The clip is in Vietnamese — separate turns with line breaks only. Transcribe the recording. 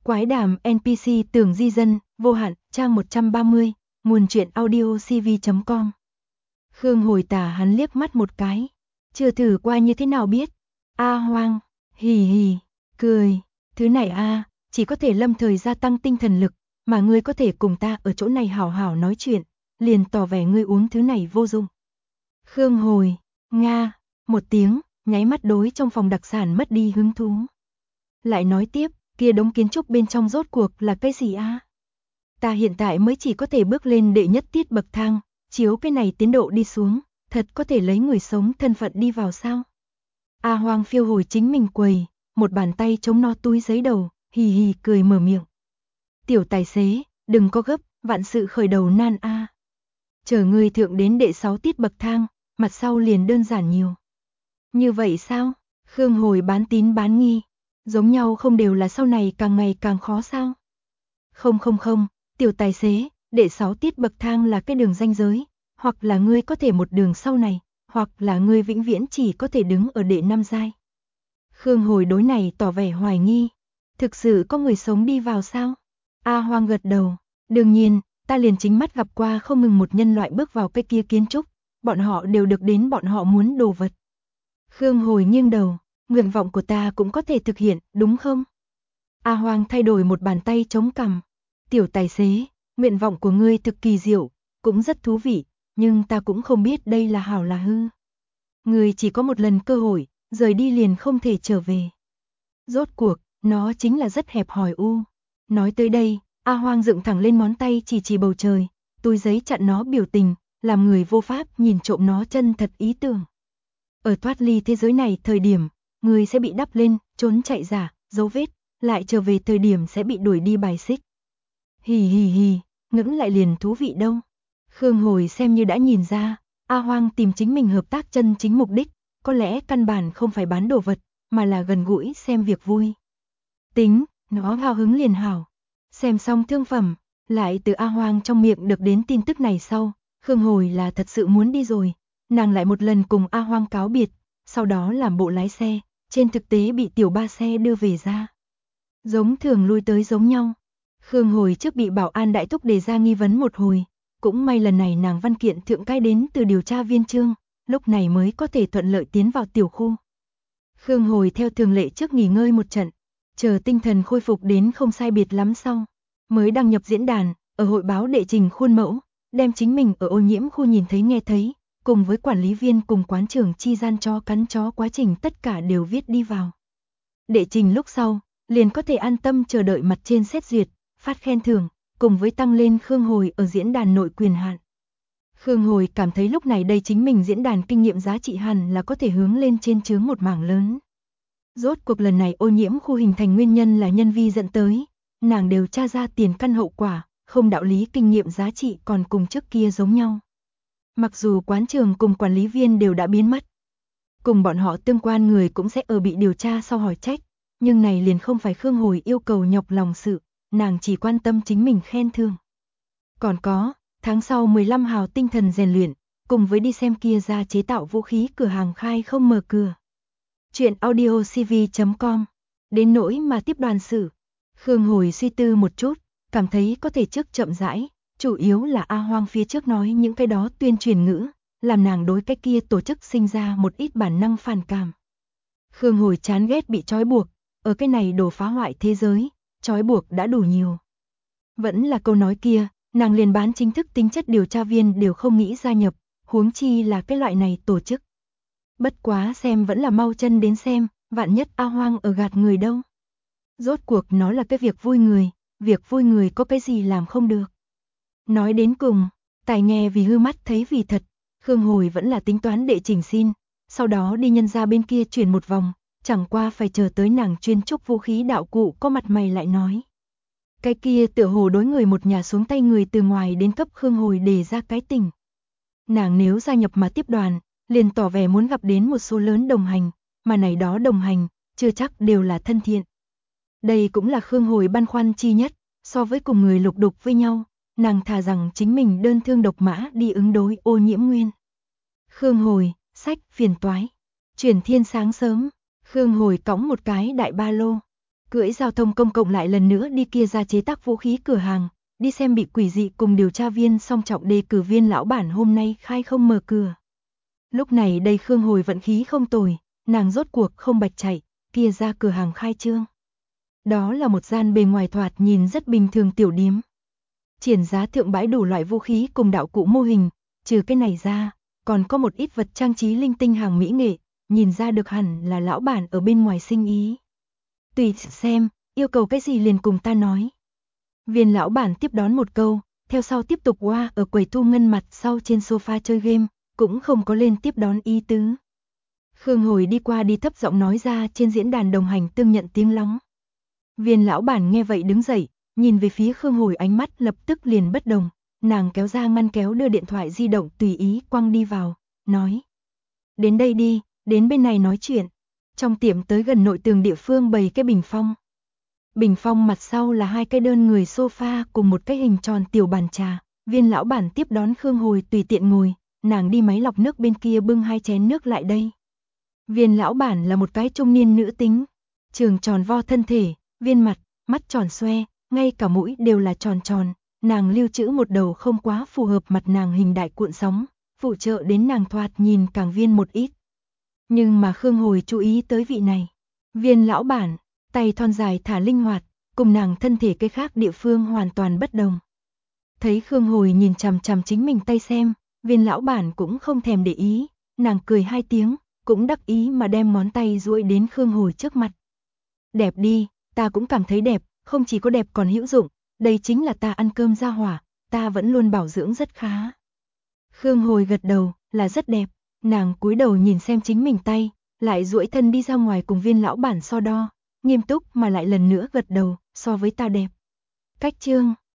Quái đàm NPC tưởng di dân, vô hạn, trang 130, nguồn truyện audio cv.com. Khương Hồi tà hắn liếc mắt một cái. Chưa thử qua như thế nào biết. A Hoang, hì hì, cười. Thứ này a, chỉ có thể lâm thời gia tăng tinh thần lực, mà ngươi có thể cùng ta ở chỗ này hảo hảo nói chuyện, liền tỏ vẻ ngươi uống thứ này vô dụng. Khương Hồi, nga, một tiếng, nháy mắt đối trong phòng đặc sản mất đi hứng thú. Lại nói tiếp, kia đống kiến trúc bên trong rốt cuộc là cái gì a? Ta hiện tại mới chỉ có thể bước lên đệ nhất tiết bậc thang, chiếu cái này tiến độ đi xuống, thật có thể lấy người sống thân phận đi vào sao? A Hoang phiêu hồi chính mình quầy, một bàn tay chống no túi giấy đầu, hì hì cười mở miệng. Tiểu tài xế, đừng có gấp, vạn sự khởi đầu nan a. Chờ ngươi thượng đến đệ 6 tiết bậc thang, mặt sau liền đơn giản nhiều. Như vậy sao? Khương Hồi bán tín bán nghi. Giống nhau không đều là sau này càng ngày càng khó sao? Không, tiểu tài xế, đệ 6 tiết bậc thang là cái đường ranh giới, hoặc là ngươi có thể một đường sau này, hoặc là ngươi vĩnh viễn chỉ có thể đứng ở đệ 5 giai. Khương Hồi đối này tỏ vẻ hoài nghi. Thực sự có người sống đi vào sao? A Hoang gật đầu. Đương nhiên, ta liền chính mắt gặp qua không ngừng một nhân loại bước vào cái kia kiến trúc, bọn họ đều được đến bọn họ muốn đồ vật. Khương Hồi nghiêng đầu. Nguyện vọng của ta cũng có thể thực hiện, đúng không? A Hoang thay đổi một bàn tay chống cằm. Tiểu tài xế, nguyện vọng của ngươi thực kỳ diệu, cũng rất thú vị, nhưng ta cũng không biết đây là hảo là hư. Ngươi chỉ có một lần cơ hội, rời đi liền không thể trở về. Rốt cuộc, nó chính là rất hẹp hòi u. Nói tới đây, A Hoang dựng thẳng lên ngón tay chỉ bầu trời, túi giấy chặn nó biểu tình, làm người vô pháp nhìn trộm nó chân thật ý tưởng. Ở thoát ly thế giới này thời điểm, người sẽ bị đắp lên, trốn chạy giả, dấu vết, lại trở về thời điểm sẽ bị đuổi đi bài xích. Hì hì hì, ngẫm lại liền thú vị đâu. Khương Hồi xem như đã nhìn ra, A Hoang tìm chính mình hợp tác chân chính mục đích, có lẽ căn bản không phải bán đồ vật, mà là gần gũi xem việc vui. Tính, nó hào hứng liền hảo. Xem xong thương phẩm, lại từ A Hoang trong miệng được đến tin tức này sau, Khương Hồi là thật sự muốn đi rồi. Nàng lại một lần cùng A Hoang cáo biệt, sau đó làm bộ lái xe, trên thực tế bị tiểu ba xe đưa về ra. Giống thường lui tới giống nhau. Khương Hồi trước bị bảo an đại thúc đề ra nghi vấn một hồi, cũng may lần này nàng văn kiện thượng cai đến từ điều tra viên Trương, lúc này mới có thể thuận lợi tiến vào tiểu khu. Khương Hồi theo thường lệ trước nghỉ ngơi một trận, chờ tinh thần khôi phục đến không sai biệt lắm sau, mới đăng nhập diễn đàn, ở hội báo đệ trình khuôn mẫu, đem chính mình ở ô nhiễm khu nhìn thấy nghe thấy, cùng với quản lý viên cùng quán trưởng chi gian chó cắn chó quá trình tất cả đều viết đi vào. Đệ trình lúc sau, liền có thể an tâm chờ đợi mặt trên xét duyệt, phát khen thưởng, cùng với tăng lên Khương Hồi ở diễn đàn nội quyền hạn. Khương Hồi cảm thấy lúc này đây chính mình diễn đàn kinh nghiệm giá trị hẳn là có thể hướng lên trên chướng một mảng lớn. Rốt cuộc lần này ô nhiễm khu hình thành nguyên nhân là nhân vi dẫn tới, nàng đều tra ra tiền căn hậu quả, không đạo lý kinh nghiệm giá trị còn cùng trước kia giống nhau. Mặc dù quán trường cùng quản lý viên đều đã biến mất, cùng bọn họ tương quan người cũng sẽ ở bị điều tra sau hỏi trách, nhưng này liền không phải Khương Hồi yêu cầu nhọc lòng sự, nàng chỉ quan tâm chính mình khen thưởng. Còn có, tháng sau 15 hào tinh thần rèn luyện, cùng với đi xem kia ra chế tạo vũ khí cửa hàng khai không mở cửa. Chuyện audio cv.com. Đến nỗi mà tiếp đoàn sự, Khương Hồi suy tư một chút, cảm thấy có thể trước chậm rãi, chủ yếu là A Hoang phía trước nói những cái đó tuyên truyền ngữ, làm nàng đối cái kia tổ chức sinh ra một ít bản năng phản cảm. Khương Hồi chán ghét bị trói buộc, ở cái này đồ phá hoại thế giới, trói buộc đã đủ nhiều. Vẫn là câu nói kia, nàng liền bán chính thức tính chất điều tra viên đều không nghĩ gia nhập, huống chi là cái loại này tổ chức. Bất quá xem vẫn là mau chân đến xem, vạn nhất A Hoang ở gạt người đâu. Rốt cuộc nó là cái việc vui người có cái gì làm không được. Nói đến cùng, tài nghe vì hư mắt thấy vì thật, Khương Hồi vẫn là tính toán đệ trình xin, sau đó đi nhân ra bên kia chuyển một vòng, chẳng qua phải chờ tới nàng chuyên trúc vũ khí đạo cụ có mặt mày lại nói. Cái kia tựa hồ đối người một nhà xuống tay người từ ngoài đến cấp Khương Hồi đề ra cái tình. Nàng nếu gia nhập mà tiếp đoàn, liền tỏ vẻ muốn gặp đến một số lớn đồng hành, mà này đó đồng hành, chưa chắc đều là thân thiện. Đây cũng là Khương Hồi băn khoăn chi nhất, so với cùng người lục đục với nhau, nàng thà rằng chính mình đơn thương độc mã đi ứng đối ô nhiễm nguyên. Khương Hồi, sách, phiền toái. Chuyển thiên sáng sớm, Khương Hồi cõng một cái đại ba lô. Cưỡi giao thông công cộng lại lần nữa đi kia ra chế tác vũ khí cửa hàng, đi xem bị quỷ dị cùng điều tra viên song trọng đề cử viên lão bản hôm nay khai không mở cửa. Lúc này đây Khương Hồi vận khí không tồi, nàng rốt cuộc không bạch chạy, kia ra cửa hàng khai trương. Đó là một gian bề ngoài thoạt nhìn rất bình thường tiểu điếm. Triển giá thượng bãi đủ loại vũ khí cùng đạo cụ mô hình, trừ cái này ra, còn có một ít vật trang trí linh tinh hàng mỹ nghệ, nhìn ra được hẳn là lão bản ở bên ngoài sinh ý. Tùy xem, yêu cầu cái gì liền cùng ta nói. Viên lão bản tiếp đón một câu, theo sau tiếp tục qua ở quầy thu ngân mặt sau trên sofa chơi game, cũng không có lên tiếp đón ý tứ. Khương Hồi đi qua đi thấp giọng nói ra trên diễn đàn đồng hành tương nhận tiếng lóng. Viên lão bản nghe vậy đứng dậy, nhìn về phía Khương Hồi ánh mắt lập tức liền bất đồng, nàng kéo ra ngăn kéo đưa điện thoại di động tùy ý quăng đi vào, nói. Đến đây đi, đến bên này nói chuyện. Trong tiệm tới gần nội tường địa phương bày cái bình phong. Bình phong mặt sau là hai cái đơn người sofa cùng một cái hình tròn tiểu bàn trà. Viên lão bản tiếp đón Khương Hồi tùy tiện ngồi, nàng đi máy lọc nước bên kia bưng hai chén nước lại đây. Viên lão bản là một cái trung niên nữ tính, trường tròn vo thân thể, viên mặt, mắt tròn xoe, ngay cả mũi đều là tròn tròn, nàng lưu trữ một đầu không quá phù hợp mặt nàng hình đại cuộn sóng, phụ trợ đến nàng thoạt nhìn càng viên một ít. Nhưng mà Khương Hồi chú ý tới vị này. Viên lão bản, tay thon dài thả linh hoạt, cùng nàng thân thể cái khác địa phương hoàn toàn bất đồng. Thấy Khương Hồi nhìn chằm chằm chính mình tay xem, viên lão bản cũng không thèm để ý, nàng cười hai tiếng, cũng đắc ý mà đem ngón tay duỗi đến Khương Hồi trước mặt. Đẹp đi, ta cũng cảm thấy đẹp, không chỉ có đẹp còn hữu dụng, đây chính là ta ăn cơm ra hỏa, ta vẫn luôn bảo dưỡng rất khá. Khương Hồi gật đầu, là rất đẹp, nàng cúi đầu nhìn xem chính mình tay, lại duỗi thân đi ra ngoài cùng viên lão bản so đo, nghiêm túc mà lại lần nữa gật đầu, so với ta đẹp. Cách chương